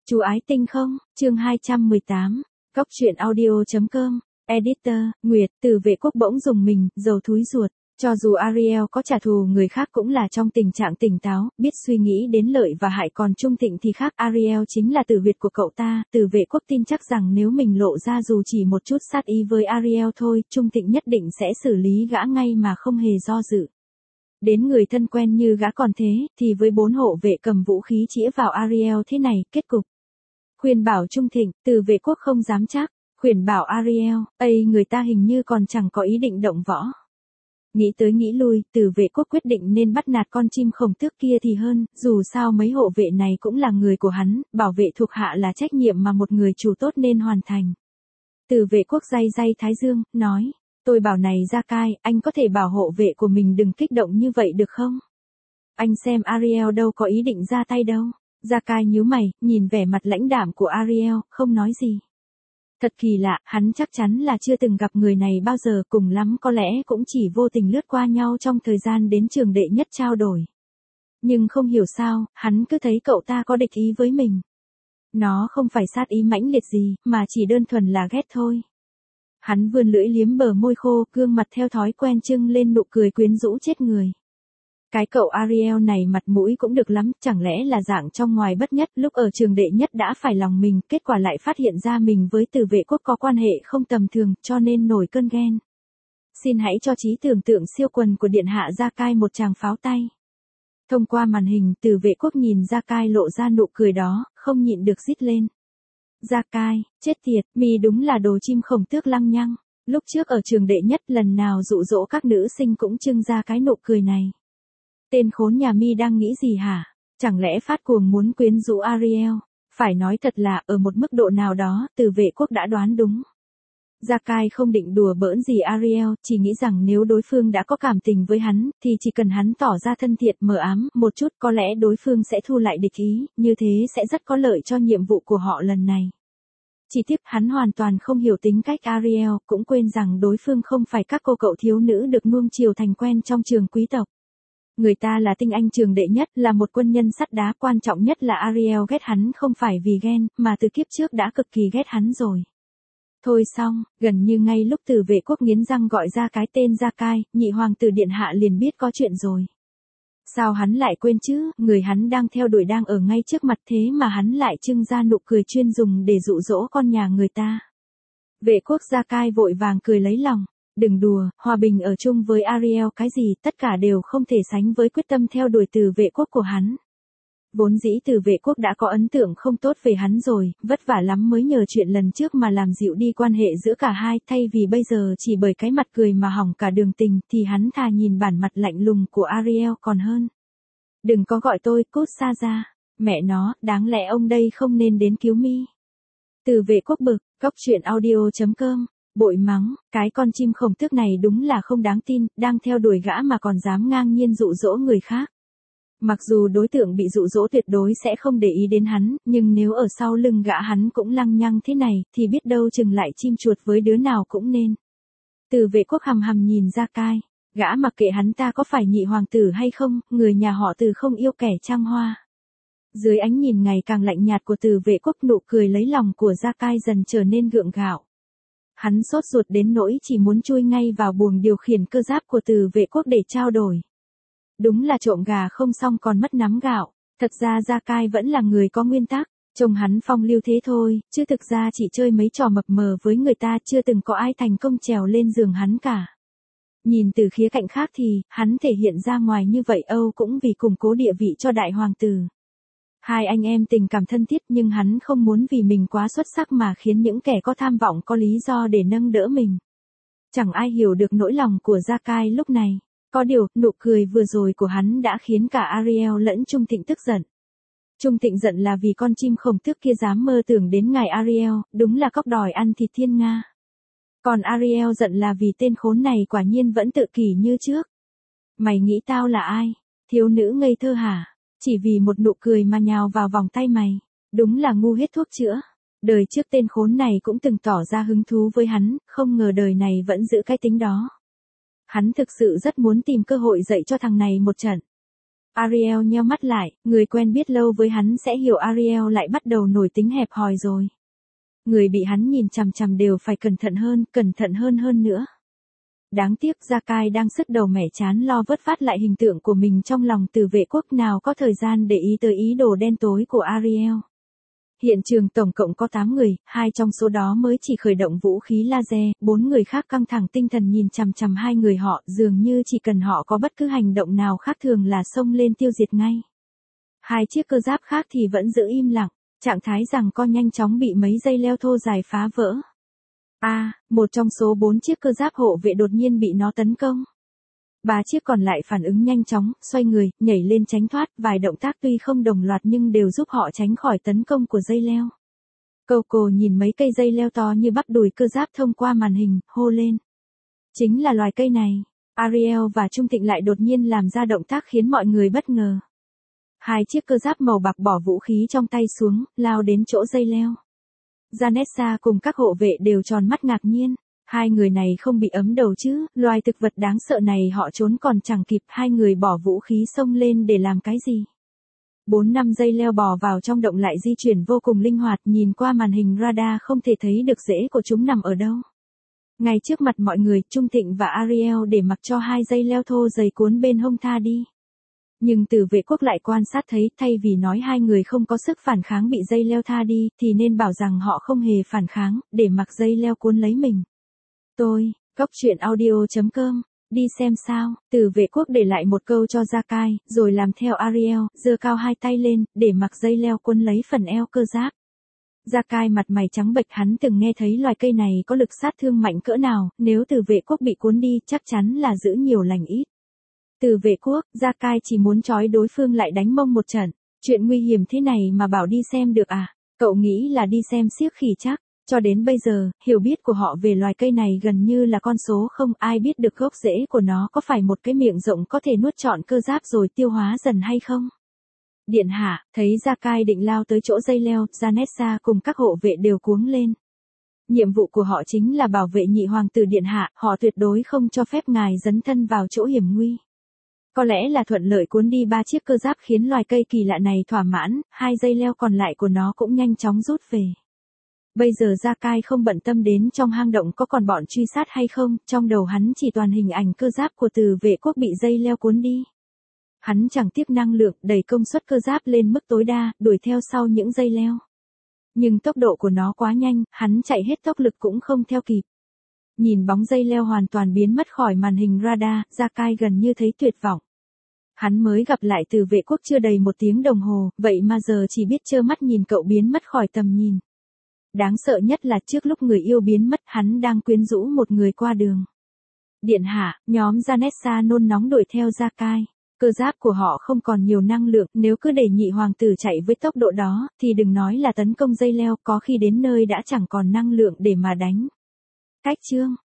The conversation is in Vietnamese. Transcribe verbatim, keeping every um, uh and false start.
Chú ái tinh không, chương hai trăm mười tám, Cóc truyện audio.com, Editor, Nguyệt, Từ Vệ Quốc bỗng dùng mình, dầu thúi ruột. Cho dù Ariel có trả thù người khác cũng là trong tình trạng tỉnh táo, biết suy nghĩ đến lợi và hại, còn Trung Thịnh thì khác. Ariel chính là tử huyệt của cậu ta. Từ Vệ Quốc tin chắc rằng nếu mình lộ ra dù chỉ một chút sát ý với Ariel thôi, Trung Thịnh nhất định sẽ xử lý gã ngay mà không hề do dự. Đến người thân quen như gã còn thế, thì với bốn hộ vệ cầm vũ khí chĩa vào Ariel thế này, kết cục. Khuyên bảo Trung Thịnh, Từ Vệ Quốc không dám chắc. Khuyên bảo Ariel, ây người ta hình như còn chẳng có ý định động võ. Nghĩ tới nghĩ lui, Từ Vệ Quốc quyết định nên bắt nạt con chim khổng tước kia thì hơn, dù sao mấy hộ vệ này cũng là người của hắn, bảo vệ thuộc hạ là trách nhiệm mà một người chủ tốt nên hoàn thành. Từ Vệ Quốc day day thái dương, nói, tôi bảo này Gia Cai, anh có thể bảo hộ vệ của mình đừng kích động như vậy được không? Anh xem Ariel đâu có ý định ra tay đâu. Gia Cai nhíu mày, nhìn vẻ mặt lãnh đạm của Ariel, không nói gì. Thật kỳ lạ, hắn chắc chắn là chưa từng gặp người này bao giờ, cùng lắm có lẽ cũng chỉ vô tình lướt qua nhau trong thời gian đến trường đệ nhất trao đổi. Nhưng không hiểu sao, hắn cứ thấy cậu ta có địch ý với mình. Nó không phải sát ý mãnh liệt gì, mà chỉ đơn thuần là ghét thôi. Hắn vươn lưỡi liếm bờ môi khô, gương mặt theo thói quen trưng lên nụ cười quyến rũ chết người. Cái cậu Ariel này mặt mũi cũng được lắm, chẳng lẽ là dạng trong ngoài bất nhất, lúc ở trường đệ nhất đã phải lòng mình, kết quả lại phát hiện ra mình với Từ Vệ Quốc có quan hệ không tầm thường, cho nên nổi cơn ghen. Xin hãy cho trí tưởng tượng siêu quần của điện hạ Gia Cai một tràng pháo tay. Thông qua màn hình, Từ Vệ Quốc nhìn Gia Cai lộ ra nụ cười đó, không nhịn được rít lên. Gia Cai, chết tiệt, mi đúng là đồ chim khổng tước lăng nhăng. Lúc trước ở trường đệ nhất lần nào dụ dỗ các nữ sinh cũng trưng ra cái nụ cười này. Tên khốn nhà mi đang nghĩ gì hả? Chẳng lẽ phát cuồng muốn quyến rũ Ariel? Phải nói thật là, ở một mức độ nào đó, Từ Vệ Quốc đã đoán đúng. Gia Cai không định đùa bỡn gì Ariel, chỉ nghĩ rằng nếu đối phương đã có cảm tình với hắn, thì chỉ cần hắn tỏ ra thân thiện mờ ám một chút, có lẽ đối phương sẽ thu lại địch ý, như thế sẽ rất có lợi cho nhiệm vụ của họ lần này. Chỉ tiếc hắn hoàn toàn không hiểu tính cách Ariel, cũng quên rằng đối phương không phải các cô cậu thiếu nữ được nuông chiều thành quen trong trường quý tộc. Người ta là tinh anh trường đệ nhất, là một quân nhân sắt đá, quan trọng nhất là Ariel ghét hắn không phải vì ghen, mà từ kiếp trước đã cực kỳ ghét hắn rồi. Thôi xong, gần như ngay lúc Từ Vệ Quốc nghiến răng gọi ra cái tên Gia Cai, nhị hoàng tử điện hạ liền biết có chuyện rồi. Sao hắn lại quên chứ, người hắn đang theo đuổi đang ở ngay trước mặt, thế mà hắn lại trưng ra nụ cười chuyên dùng để dụ dỗ con nhà người ta. Vệ Quốc Gia Cai vội vàng cười lấy lòng. Đừng đùa, hòa bình ở chung với Ariel cái gì, tất cả đều không thể sánh với quyết tâm theo đuổi Từ Vệ Quốc của hắn. Vốn dĩ Từ Vệ Quốc đã có ấn tượng không tốt về hắn rồi, vất vả lắm mới nhờ chuyện lần trước mà làm dịu đi quan hệ giữa cả hai, thay vì bây giờ chỉ bởi cái mặt cười mà hỏng cả đường tình, thì hắn thà nhìn bản mặt lạnh lùng của Ariel còn hơn. Đừng có gọi tôi, cút xa ra. Mẹ nó, đáng lẽ ông đây không nên đến cứu mi. Từ Vệ Quốc bực, Cóc truyện audio.com. Bội mắng, cái con chim khổng tước này đúng là không đáng tin, đang theo đuổi gã mà còn dám ngang nhiên dụ dỗ người khác. Mặc dù đối tượng bị dụ dỗ tuyệt đối sẽ không để ý đến hắn, nhưng nếu ở sau lưng gã hắn cũng lăng nhăng thế này, thì biết đâu chừng lại chim chuột với đứa nào cũng nên. Từ Vệ Quốc hầm hầm nhìn Gia Cai, gã mặc kệ hắn ta có phải nhị hoàng tử hay không, người nhà họ Từ không yêu kẻ trăng hoa. Dưới ánh nhìn ngày càng lạnh nhạt của Từ Vệ Quốc, nụ cười lấy lòng của Gia Cai dần trở nên gượng gạo. Hắn sốt ruột đến nỗi chỉ muốn chui ngay vào buồng điều khiển cơ giáp của Từ Vệ Quốc để trao đổi. Đúng là trộm gà không xong còn mất nắm gạo, thật ra Gia Cai vẫn là người có nguyên tắc, trông hắn phong lưu thế thôi, chứ thực ra chỉ chơi mấy trò mập mờ với người ta, chưa từng có ai thành công trèo lên giường hắn cả. Nhìn từ khía cạnh khác thì, hắn thể hiện ra ngoài như vậy Âu cũng vì củng cố địa vị cho đại hoàng tử. Hai anh em tình cảm thân thiết, nhưng hắn không muốn vì mình quá xuất sắc mà khiến những kẻ có tham vọng có lý do để nâng đỡ mình. Chẳng ai hiểu được nỗi lòng của Gia Cai lúc này. Có điều, nụ cười vừa rồi của hắn đã khiến cả Ariel lẫn Trung Thịnh tức giận. Trung Thịnh giận là vì con chim khổng tước kia dám mơ tưởng đến ngài Ariel, đúng là cóc đòi ăn thịt thiên nga. Còn Ariel giận là vì tên khốn này quả nhiên vẫn tự kỷ như trước. Mày nghĩ tao là ai? Thiếu nữ ngây thơ hả? Chỉ vì một nụ cười mà nhào vào vòng tay mày. Đúng là ngu hết thuốc chữa. Đời trước tên khốn này cũng từng tỏ ra hứng thú với hắn, không ngờ đời này vẫn giữ cái tính đó. Hắn thực sự rất muốn tìm cơ hội dạy cho thằng này một trận. Ariel nheo mắt lại, người quen biết lâu với hắn sẽ hiểu Ariel lại bắt đầu nổi tính hẹp hòi rồi. Người bị hắn nhìn chằm chằm đều phải cẩn thận hơn, cẩn thận hơn hơn nữa. Đáng tiếc Gia-cai đang sứt đầu mẻ chán lo vớt vát lại hình tượng của mình trong lòng Tử vệ quốc nào có thời gian để ý tới ý đồ đen tối của Ariel. Hiện trường tổng cộng có tám người, hai trong số đó mới chỉ khởi động vũ khí laser, bốn người khác căng thẳng tinh thần nhìn chằm chằm hai người họ, dường như chỉ cần họ có bất cứ hành động nào khác thường là xông lên tiêu diệt ngay. Hai chiếc cơ giáp khác thì vẫn giữ im lặng, trạng thái rằng co nhanh chóng bị mấy dây leo thô dài phá vỡ. A, à, một trong số bốn chiếc cơ giáp hộ vệ đột nhiên bị nó tấn công. Ba chiếc còn lại phản ứng nhanh chóng, xoay người, nhảy lên tránh thoát, vài động tác tuy không đồng loạt nhưng đều giúp họ tránh khỏi tấn công của dây leo. Coco nhìn mấy cây dây leo to như bắp đùi cơ giáp thông qua màn hình, hô lên. Chính là loài cây này. Ariel và Trung Thịnh lại đột nhiên làm ra động tác khiến mọi người bất ngờ. Hai chiếc cơ giáp màu bạc bỏ vũ khí trong tay xuống, lao đến chỗ dây leo. Janessa cùng các hộ vệ đều tròn mắt ngạc nhiên. Hai người này không bị ấm đầu chứ, loài thực vật đáng sợ này họ trốn còn chẳng kịp, hai người bỏ vũ khí xông lên để làm cái gì. Bốn năm dây leo bò vào trong động lại di chuyển vô cùng linh hoạt, nhìn qua màn hình radar không thể thấy được rễ của chúng nằm ở đâu. Ngay trước mặt mọi người, Trung Thịnh và Ariel để mặc cho hai dây leo thô dày cuốn bên hông tha đi. Nhưng Tử vệ quốc lại quan sát thấy, thay vì nói hai người không có sức phản kháng bị dây leo tha đi, thì nên bảo rằng họ không hề phản kháng, để mặc dây leo cuốn lấy mình. Tôi, góc truyện audio chấm com, đi xem sao, Tử vệ quốc để lại một câu cho Gia-cai, rồi làm theo Ariel, giơ cao hai tay lên, để mặc dây leo cuốn lấy phần eo cơ giáp. Gia-cai mặt mày trắng bệch, hắn từng nghe thấy loài cây này có lực sát thương mạnh cỡ nào, nếu Tử vệ quốc bị cuốn đi chắc chắn là giữ nhiều lành ít. Tử vệ quốc, Gia-cai chỉ muốn trói đối phương lại đánh mông một trận, chuyện nguy hiểm thế này mà bảo đi xem được à, cậu nghĩ là đi xem xiếc khỉ chắc. Cho đến bây giờ, hiểu biết của họ về loài cây này gần như là con số không, ai biết được gốc rễ của nó có phải một cái miệng rộng có thể nuốt trọn cơ giáp rồi tiêu hóa dần hay không. Điện hạ, thấy Gia-cai định lao tới chỗ dây leo, Janessa cùng các hộ vệ đều cuống lên. Nhiệm vụ của họ chính là bảo vệ nhị hoàng tử điện hạ, họ tuyệt đối không cho phép ngài dấn thân vào chỗ hiểm nguy. Có lẽ là thuận lợi cuốn đi ba chiếc cơ giáp khiến loài cây kỳ lạ này thỏa mãn, hai dây leo còn lại của nó cũng nhanh chóng rút về. Bây giờ Gia-cai không bận tâm đến trong hang động có còn bọn truy sát hay không, trong đầu hắn chỉ toàn hình ảnh cơ giáp của Tử vệ quốc bị dây leo cuốn đi. Hắn chẳng tiếc năng lượng, đẩy công suất cơ giáp lên mức tối đa, đuổi theo sau những dây leo. Nhưng tốc độ của nó quá nhanh, hắn chạy hết tốc lực cũng không theo kịp. Nhìn bóng dây leo hoàn toàn biến mất khỏi màn hình radar, Gia-cai gần như thấy tuyệt vọng. Hắn mới gặp lại Tử vệ quốc chưa đầy một tiếng đồng hồ, vậy mà giờ chỉ biết trơ mắt nhìn cậu biến mất khỏi tầm nhìn. Đáng sợ nhất là trước lúc người yêu biến mất, hắn đang quyến rũ một người qua đường. Điện hạ, nhóm Janessa nôn nóng đuổi theo Gia-cai. Cơ giáp của họ không còn nhiều năng lượng, nếu cứ để nhị hoàng tử chạy với tốc độ đó, thì đừng nói là tấn công dây leo, có khi đến nơi đã chẳng còn năng lượng để mà đánh. Cách chương